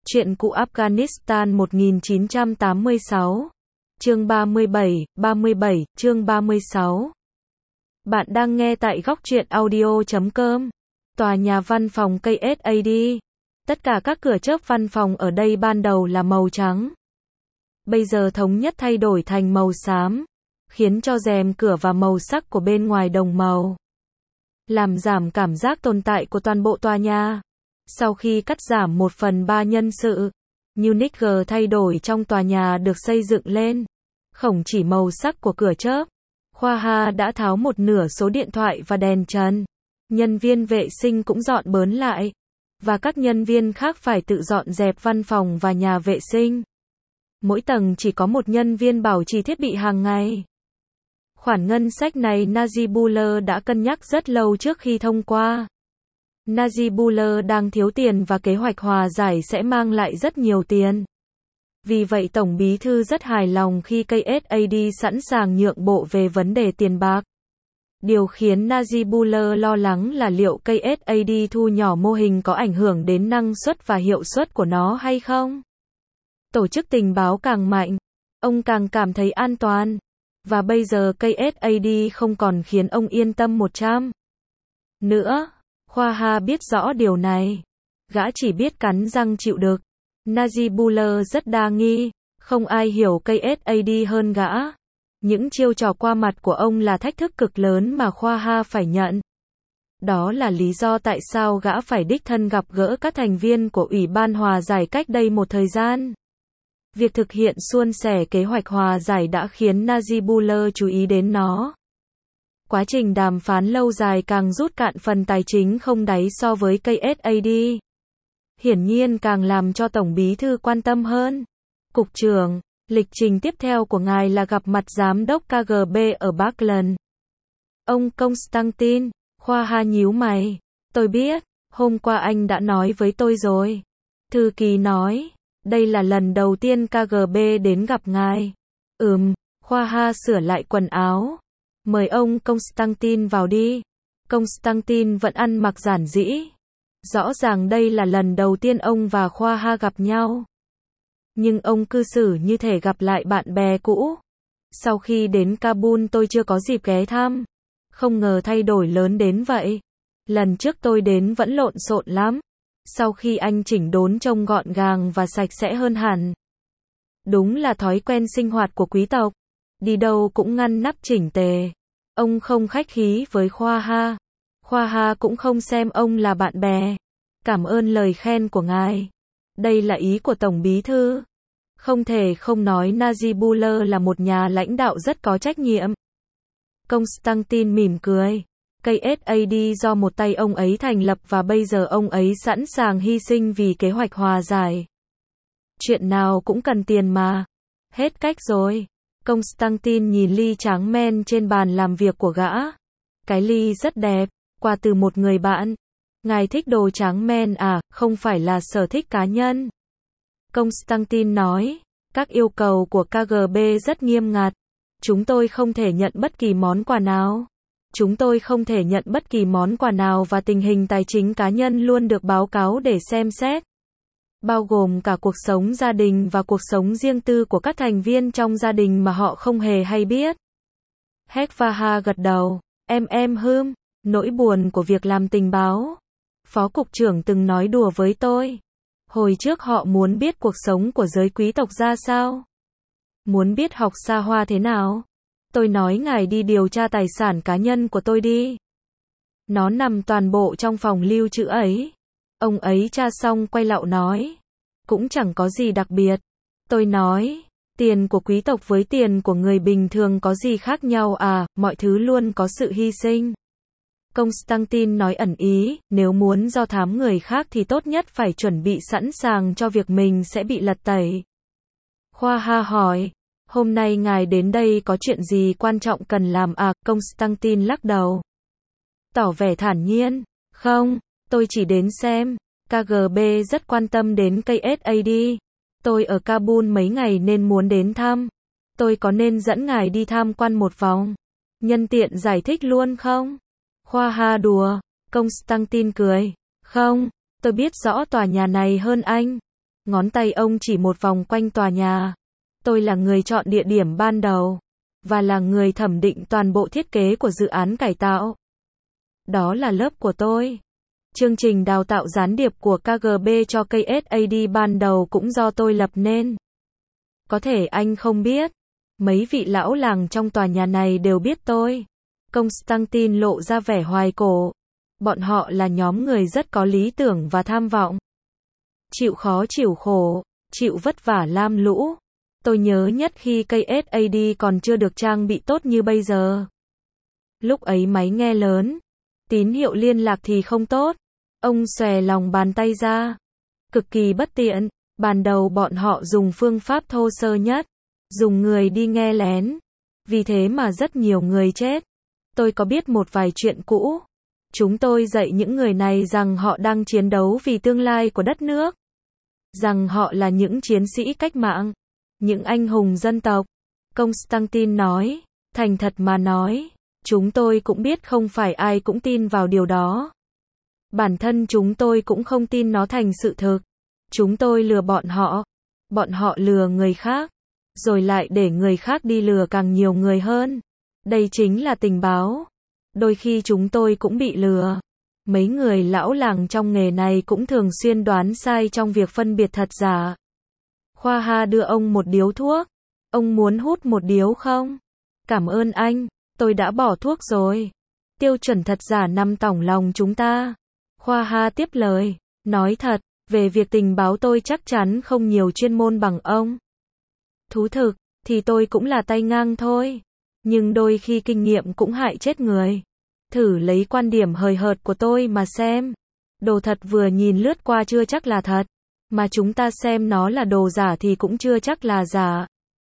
Chuyện cũ Afghanistan 1986. Chương 37, chương 36. Bạn đang nghe tại góc truyện audio.com. Tòa nhà văn phòng KSAD. Tất cả các cửa chớp văn phòng ở đây ban đầu là màu trắng. Bây giờ thống nhất thay đổi thành màu xám, khiến cho rèm cửa và màu sắc của bên ngoài đồng màu, làm giảm cảm giác tồn tại của toàn bộ tòa nhà. Sau khi cắt giảm 1/3 nhân sự, Unit G thay đổi trong tòa nhà được xây dựng lên. Không chỉ màu sắc của cửa chớp, Khoa Ha đã tháo một nửa số điện thoại và đèn trần. Nhân viên vệ sinh cũng dọn bớn lại, và các nhân viên khác phải tự dọn dẹp văn phòng và nhà vệ sinh. Mỗi tầng chỉ có một nhân viên bảo trì thiết bị hàng ngày. Khoản ngân sách này Najibullah đã cân nhắc rất lâu trước khi thông qua. Najibullah đang thiếu tiền và kế hoạch hòa giải sẽ mang lại rất nhiều tiền. Vì vậy Tổng Bí thư rất hài lòng khi KSAD sẵn sàng nhượng bộ về vấn đề tiền bạc. Điều khiến Najibullah lo lắng là liệu KSAD thu nhỏ mô hình có ảnh hưởng đến năng suất và hiệu suất của nó hay không. Tổ chức tình báo càng mạnh, ông càng cảm thấy an toàn. Và bây giờ KSAD không còn khiến ông yên tâm 100% nữa. Khoa Ha biết rõ điều này. Gã chỉ biết cắn răng chịu đựng. Najibullah rất đa nghi. Không ai hiểu KSAD hơn gã. Những chiêu trò qua mặt của ông là thách thức cực lớn mà Khoa Ha phải nhận. Đó là lý do tại sao gã phải đích thân gặp gỡ các thành viên của Ủy ban Hòa giải cách đây một thời gian. Việc thực hiện suôn sẻ kế hoạch hòa giải đã khiến Najibullah chú ý đến nó. Quá trình đàm phán lâu dài càng rút cạn phần tài chính không đáy so với KSAD. Hiển nhiên càng làm cho Tổng Bí thư quan tâm hơn. Cục trưởng, lịch trình tiếp theo của ngài là gặp mặt Giám đốc KGB ở Berlin. Ông Konstantin, Khoa Ha nhíu mày. Tôi biết, hôm qua anh đã nói với tôi rồi. Thư ký nói, đây là lần đầu tiên KGB đến gặp ngài. Khoa Ha sửa lại quần áo. Mời ông Konstantin vào đi. Konstantin vẫn ăn mặc giản dị. Rõ ràng đây là lần đầu tiên ông và Khoa Ha gặp nhau. Nhưng ông cư xử như thể gặp lại bạn bè cũ. Sau khi đến Kabul tôi chưa có dịp ghé thăm. Không ngờ thay đổi lớn đến vậy. Lần trước tôi đến vẫn lộn xộn lắm. Sau khi anh chỉnh đốn trông gọn gàng và sạch sẽ hơn hẳn. Đúng là thói quen sinh hoạt của quý tộc. Đi đâu cũng ngăn nắp chỉnh tề. Ông không khách khí với Khoa Ha. Khoa Ha cũng không xem ông là bạn bè. Cảm ơn lời khen của ngài. Đây là ý của Tổng Bí thư. Không thể không nói Najibullah là một nhà lãnh đạo rất có trách nhiệm. Konstantin mỉm cười. KSAD do một tay ông ấy thành lập và bây giờ ông ấy sẵn sàng hy sinh vì kế hoạch hòa giải. Chuyện nào cũng cần tiền mà. Hết cách rồi. Konstantin nhìn ly tráng men trên bàn làm việc của gã. Cái ly rất đẹp, quà từ một người bạn. Ngài thích đồ tráng men à, không phải là sở thích cá nhân. Konstantin nói, các yêu cầu của KGB rất nghiêm ngặt. Chúng tôi không thể nhận bất kỳ món quà nào. Chúng tôi không thể nhận bất kỳ món quà nào và tình hình tài chính cá nhân luôn được báo cáo để xem xét. Bao gồm cả cuộc sống gia đình và cuộc sống riêng tư của các thành viên trong gia đình mà họ không hề hay biết. Hekvaha gật đầu. Nỗi buồn của việc làm tình báo. Phó cục trưởng từng nói đùa với tôi. Hồi trước họ muốn biết cuộc sống của giới quý tộc ra sao. Muốn biết học xa hoa thế nào. Tôi nói ngài đi điều tra tài sản cá nhân của tôi đi. Nó nằm toàn bộ trong phòng lưu trữ ấy. Ông ấy tra xong quay lạo nói. Cũng chẳng có gì đặc biệt. Tôi nói, tiền của quý tộc với tiền của người bình thường có gì khác nhau à, mọi thứ luôn có sự hy sinh. Konstantin nói ẩn ý, nếu muốn do thám người khác thì tốt nhất phải chuẩn bị sẵn sàng cho việc mình sẽ bị lật tẩy. Khoa Ha hỏi, hôm nay ngài đến đây có chuyện gì quan trọng cần làm à, Konstantin lắc đầu. Tỏ vẻ thản nhiên, không, tôi chỉ đến xem. KGB rất quan tâm đến KSAD. Tôi ở Kabul mấy ngày nên muốn đến thăm. Tôi có nên dẫn ngài đi tham quan một vòng? Nhân tiện giải thích luôn không? Khoa Ha đùa. Konstantin cười. Không, tôi biết rõ tòa nhà này hơn anh. Ngón tay ông chỉ một vòng quanh tòa nhà. Tôi là người chọn địa điểm ban đầu, và là người thẩm định toàn bộ thiết kế của dự án cải tạo. Đó là lớp của tôi. Chương trình đào tạo gián điệp của KGB cho KSAD ban đầu cũng do tôi lập nên. Có thể anh không biết. Mấy vị lão làng trong tòa nhà này đều biết tôi. Konstantin lộ ra vẻ hoài cổ. Bọn họ là nhóm người rất có lý tưởng và tham vọng. Chịu khó chịu khổ, chịu vất vả lam lũ. Tôi nhớ nhất khi KSAD còn chưa được trang bị tốt như bây giờ. Lúc ấy máy nghe lớn, tín hiệu liên lạc thì không tốt. Ông xòe lòng bàn tay ra. Cực kỳ bất tiện. Ban đầu bọn họ dùng phương pháp thô sơ nhất, dùng người đi nghe lén. Vì thế mà rất nhiều người chết. Tôi có biết một vài chuyện cũ. Chúng tôi dạy những người này rằng họ đang chiến đấu vì tương lai của đất nước. Rằng họ là những chiến sĩ cách mạng, những anh hùng dân tộc. Konstantin nói, thành thật mà nói, chúng tôi cũng biết không phải ai cũng tin vào điều đó. Bản thân chúng tôi cũng không tin nó thành sự thực. Chúng tôi lừa bọn họ lừa người khác, rồi lại để người khác đi lừa càng nhiều người hơn. Đây chính là tình báo. Đôi khi chúng tôi cũng bị lừa. Mấy người lão làng trong nghề này cũng thường xuyên đoán sai trong việc phân biệt thật giả. Khoa Ha đưa ông một điếu thuốc. Ông muốn hút một điếu không? Cảm ơn anh, tôi đã bỏ thuốc rồi. Tiêu chuẩn thật giả nằm tỏng lòng chúng ta. Khoa Ha tiếp lời, nói thật, về việc tình báo tôi chắc chắn không nhiều chuyên môn bằng ông. Thú thực, thì tôi cũng là tay ngang thôi. Nhưng đôi khi kinh nghiệm cũng hại chết người. Thử lấy quan điểm hời hợt của tôi mà xem. Đồ thật vừa nhìn lướt qua chưa chắc là thật. Mà chúng ta xem nó là đồ giả thì cũng chưa chắc là giả.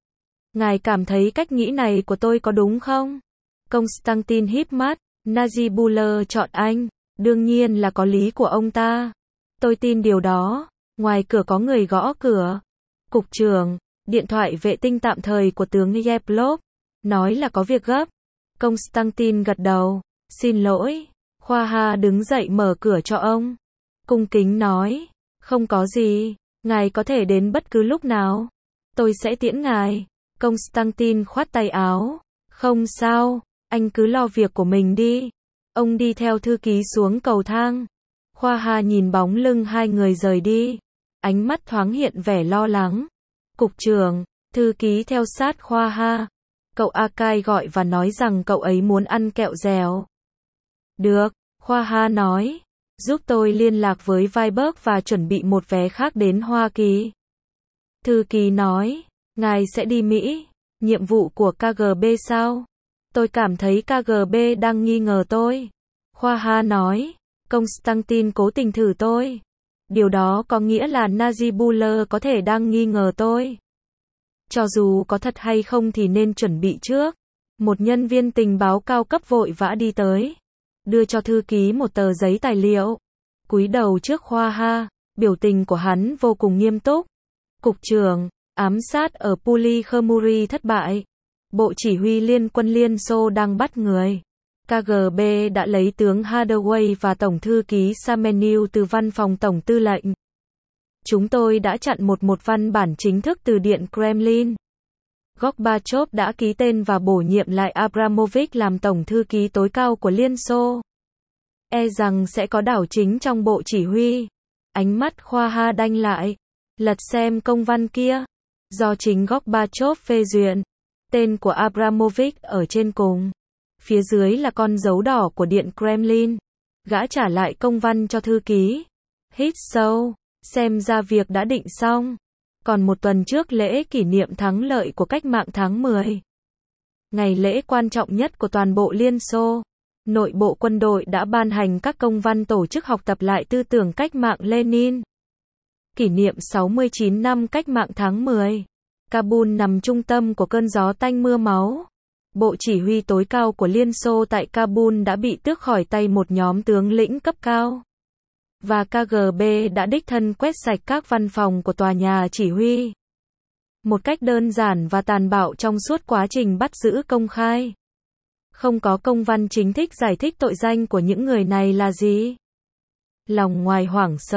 Ngài cảm thấy cách nghĩ này của tôi có đúng không? Konstantin híp mắt. Najibullah chọn anh. Đương nhiên là có lý của ông ta. Tôi tin điều đó. Ngoài cửa có người gõ cửa. Cục trưởng, điện thoại vệ tinh tạm thời của tướng Yevlov. Nói là có việc gấp. Konstantin gật đầu. Xin lỗi. Khoa Ha đứng dậy mở cửa cho ông. Cung kính nói. Không có gì. Ngài có thể đến bất cứ lúc nào. Tôi sẽ tiễn ngài. Konstantin khoát tay áo. Không sao. Anh cứ lo việc của mình đi. Ông đi theo thư ký xuống cầu thang. Khoa Ha nhìn bóng lưng hai người rời đi. Ánh mắt thoáng hiện vẻ lo lắng. Cục trưởng, thư ký theo sát Khoa Ha. Cậu Akai gọi và nói rằng cậu ấy muốn ăn kẹo dẻo. Được, Khoa Ha nói. Giúp tôi liên lạc với Viberg và chuẩn bị một vé khác đến Hoa Kỳ. Thư ký nói, ngài sẽ đi Mỹ. Nhiệm vụ của KGB sao? Tôi cảm thấy KGB đang nghi ngờ tôi. Khoa Ha nói, Konstantin cố tình thử tôi. Điều đó có nghĩa là Najibullah có thể đang nghi ngờ tôi. Cho dù có thật hay không thì nên chuẩn bị trước. Một nhân viên tình báo cao cấp vội vã đi tới. Đưa cho thư ký một tờ giấy tài liệu. Cúi đầu trước Khoa Ha. Biểu tình của hắn vô cùng nghiêm túc. Cục trưởng, ám sát ở Pulikhomuri thất bại. Bộ chỉ huy liên quân Liên Xô đang bắt người. KGB đã lấy tướng Hathaway và Tổng thư ký Semeniu từ văn phòng Tổng tư lệnh. Chúng tôi đã chặn một văn bản chính thức từ Điện Kremlin. Gorbachev đã ký tên và bổ nhiệm lại Abramovich làm Tổng thư ký tối cao của Liên Xô. E rằng sẽ có đảo chính trong bộ chỉ huy. Ánh mắt Khoa Ha đanh lại. Lật xem công văn kia. Do chính Gorbachev phê duyệt. Tên của Abramovich ở trên cùng. Phía dưới là con dấu đỏ của Điện Kremlin. Gã trả lại công văn cho thư ký. Hít sâu. Xem ra việc đã định xong. Còn một tuần trước lễ kỷ niệm thắng lợi của cách mạng tháng 10. Ngày lễ quan trọng nhất của toàn bộ Liên Xô. Nội bộ quân đội đã ban hành các công văn tổ chức học tập lại tư tưởng cách mạng Lenin. Kỷ niệm 69 năm cách mạng tháng 10. Kabul nằm trung tâm của cơn gió tanh mưa máu. Bộ chỉ huy tối cao của Liên Xô tại Kabul đã bị tước khỏi tay một nhóm tướng lĩnh cấp cao. Và KGB đã đích thân quét sạch các văn phòng của tòa nhà chỉ huy. Một cách đơn giản và tàn bạo trong suốt quá trình bắt giữ công khai. Không có công văn chính thức giải thích tội danh của những người này là gì. Lòng ngoài hoảng sợ,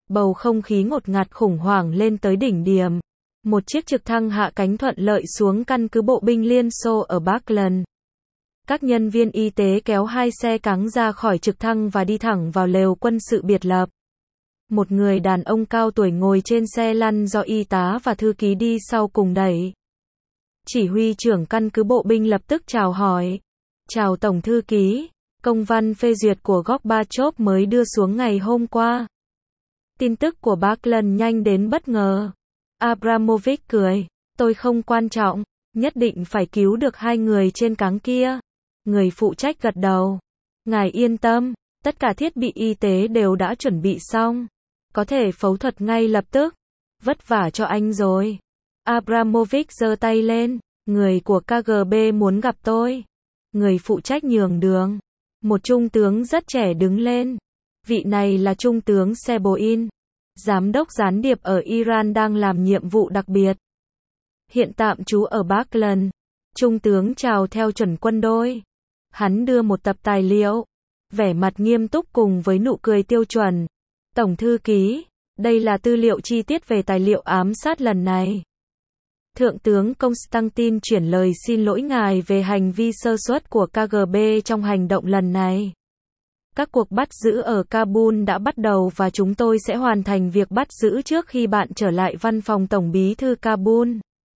Bầu không khí ngột ngạt khủng hoảng lên tới đỉnh điểm. Một chiếc trực thăng hạ cánh thuận lợi xuống căn cứ bộ binh Liên Xô ở Parkland. Các nhân viên y tế kéo hai xe cáng ra khỏi trực thăng và đi thẳng vào lều quân sự biệt lập. Một người đàn ông cao tuổi ngồi trên xe lăn do y tá và thư ký đi sau cùng đẩy. Chỉ huy trưởng căn cứ bộ binh lập tức chào hỏi. Chào Tổng thư ký, công văn phê duyệt của Gorbachev mới đưa xuống ngày hôm qua. Tin tức của Parkland nhanh đến bất ngờ. Abramovich cười, tôi không quan trọng, nhất định phải cứu được hai người trên cáng kia. Người phụ trách gật đầu. Ngài yên tâm, tất cả thiết bị y tế đều đã chuẩn bị xong. Có thể phẫu thuật ngay lập tức. Vất vả cho anh rồi. Abramovich giơ tay lên. Người của KGB muốn gặp tôi. Người phụ trách nhường đường. Một trung tướng rất trẻ đứng lên. Vị này là trung tướng Seboin, giám đốc gián điệp ở Iran đang làm nhiệm vụ đặc biệt. Hiện tạm trú ở Parkland. Trung tướng chào theo chuẩn quân đội. Hắn đưa một tập tài liệu, vẻ mặt nghiêm túc cùng với nụ cười tiêu chuẩn. Tổng thư ký, đây là tư liệu chi tiết về tài liệu ám sát lần này. Thượng tướng Konstantin chuyển lời xin lỗi ngài về hành vi sơ suất của KGB trong hành động lần này. Các cuộc bắt giữ ở Kabul đã bắt đầu và chúng tôi sẽ hoàn thành việc bắt giữ trước khi bạn trở lại văn phòng Tổng bí thư Kabul.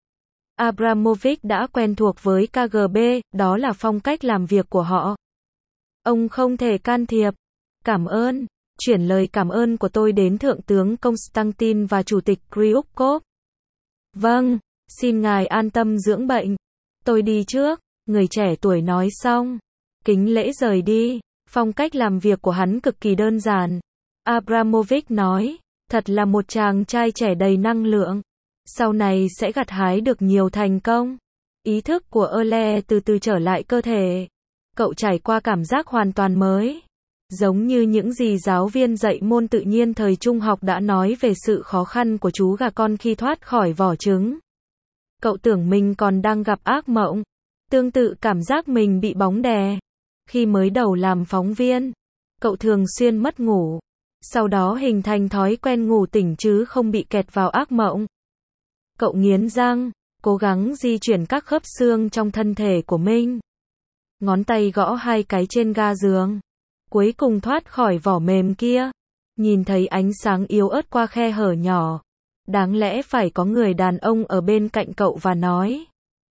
Abramovich đã quen thuộc với KGB, đó là phong cách làm việc của họ. Ông không thể can thiệp. Cảm ơn. Chuyển lời cảm ơn của tôi đến Thượng tướng Konstantin và Chủ tịch Kryukov. Vâng, xin ngài an tâm dưỡng bệnh. Tôi đi trước, người trẻ tuổi nói xong. Kính lễ rời đi. Phong cách làm việc của hắn cực kỳ đơn giản. Abramovich nói, thật là một chàng trai trẻ đầy năng lượng. Sau này sẽ gặt hái được nhiều thành công. Ý thức của Ole từ từ trở lại cơ thể. Cậu trải qua cảm giác hoàn toàn mới. Giống như những gì giáo viên dạy môn tự nhiên thời trung học đã nói về sự khó khăn của chú gà con khi thoát khỏi vỏ trứng. Cậu tưởng mình còn đang gặp ác mộng. Tương tự cảm giác mình bị bóng đè. Khi mới đầu làm phóng viên, cậu thường xuyên mất ngủ. Sau đó hình thành thói quen ngủ tỉnh chứ không bị kẹt vào ác mộng. Cậu nghiến răng, cố gắng di chuyển các khớp xương trong thân thể của mình. Ngón tay gõ hai cái trên ga giường. Cuối cùng thoát khỏi vỏ mềm kia. Nhìn thấy ánh sáng yếu ớt qua khe hở nhỏ. Đáng lẽ phải có người đàn ông ở bên cạnh cậu và nói.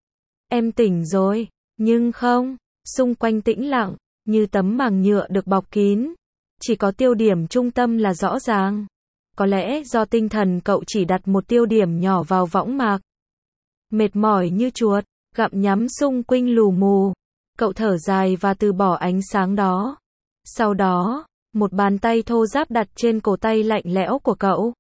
Em tỉnh rồi, nhưng không. Xung quanh tĩnh lặng, như tấm màng nhựa được bọc kín. Chỉ có tiêu điểm trung tâm là rõ ràng. Có lẽ do tinh thần cậu chỉ đặt một tiêu điểm nhỏ vào võng mạc. Mệt mỏi như chuột, gặm nhắm xung quanh lù mù. Cậu thở dài và từ bỏ ánh sáng đó. Sau đó, một bàn tay thô ráp đặt trên cổ tay lạnh lẽo của cậu.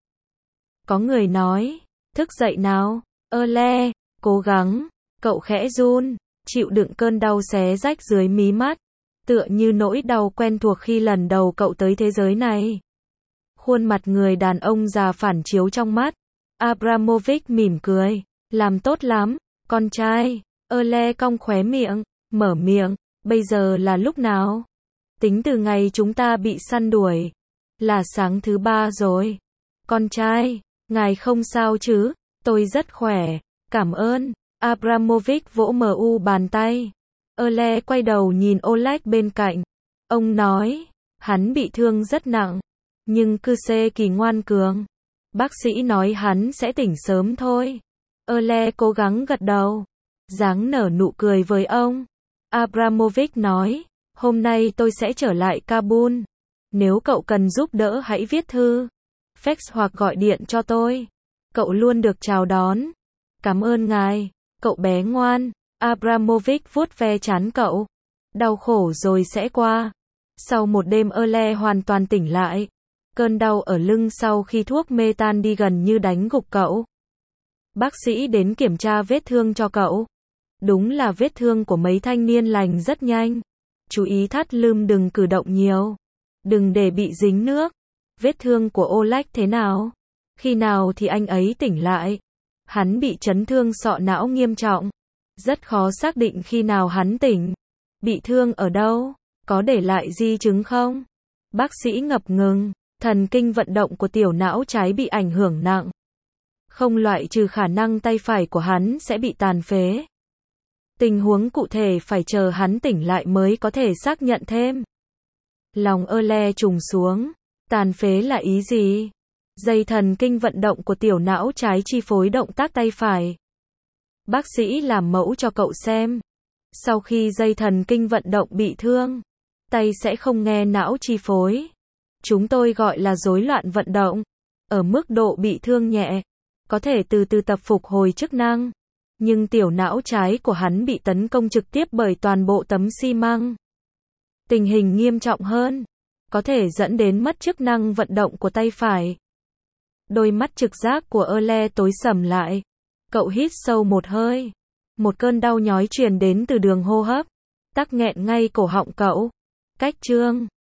Có người nói, thức dậy nào, Ole, cố gắng. Cậu khẽ run, chịu đựng cơn đau xé rách dưới mí mắt. Tựa như nỗi đau quen thuộc khi lần đầu cậu tới thế giới này. Khuôn mặt người đàn ông già phản chiếu trong mắt. Abramovich mỉm cười. Làm tốt lắm, con trai. Ole cong khóe miệng, mở miệng. Bây giờ là lúc nào? Tính từ ngày chúng ta bị săn đuổi. Là sáng thứ 3 rồi. Con trai, ngài không sao chứ? Tôi rất khỏe. Cảm ơn. Abramovich vỗ bàn tay. Ole quay đầu nhìn Oleg bên cạnh. Ông nói, hắn bị thương rất nặng. Nhưng Kuse kỳ ngoan cường. Bác sĩ nói hắn sẽ tỉnh sớm thôi. Ole cố gắng gật đầu. Dáng nở nụ cười với ông. Abramovich nói, hôm nay tôi sẽ trở lại Kabul. Nếu cậu cần giúp đỡ hãy viết thư, fax hoặc gọi điện cho tôi. Cậu luôn được chào đón. Cảm ơn ngài, cậu bé ngoan. Abramovich vuốt ve trán cậu. Đau khổ rồi sẽ qua. Sau một đêm Ole hoàn toàn tỉnh lại. Cơn đau ở lưng sau khi thuốc mê tan đi gần như đánh gục cậu. Bác sĩ đến kiểm tra vết thương cho cậu. Đúng là vết thương của mấy thanh niên lành rất nhanh. Chú ý thắt lưng đừng cử động nhiều. Đừng để bị dính nước. Vết thương của Oleg thế nào? Khi nào thì anh ấy tỉnh lại? Hắn bị chấn thương sọ não nghiêm trọng. Rất khó xác định khi nào hắn tỉnh. Bị thương ở đâu? Có để lại di chứng không? Bác sĩ ngập ngừng. Thần kinh vận động của tiểu não trái bị ảnh hưởng nặng. Không loại trừ khả năng tay phải của hắn sẽ bị tàn phế. Tình huống cụ thể phải chờ hắn tỉnh lại mới có thể xác nhận thêm. Lòng Earle trùng xuống. Tàn phế là ý gì? Dây thần kinh vận động của tiểu não trái chi phối động tác tay phải. Bác sĩ làm mẫu cho cậu xem. Sau khi dây thần kinh vận động bị thương, tay sẽ không nghe não chi phối. Chúng tôi gọi là rối loạn vận động. Ở mức độ bị thương nhẹ, có thể từ từ tập phục hồi chức năng. Nhưng tiểu não trái của hắn bị tấn công trực tiếp bởi toàn bộ tấm xi măng. Tình hình nghiêm trọng hơn, có thể dẫn đến mất chức năng vận động của tay phải. Đôi mắt trực giác của Earle tối sầm lại. Cậu hít sâu một hơi. Một cơn đau nhói truyền đến từ đường hô hấp. Tắc nghẹn ngay cổ họng cậu. Cách chương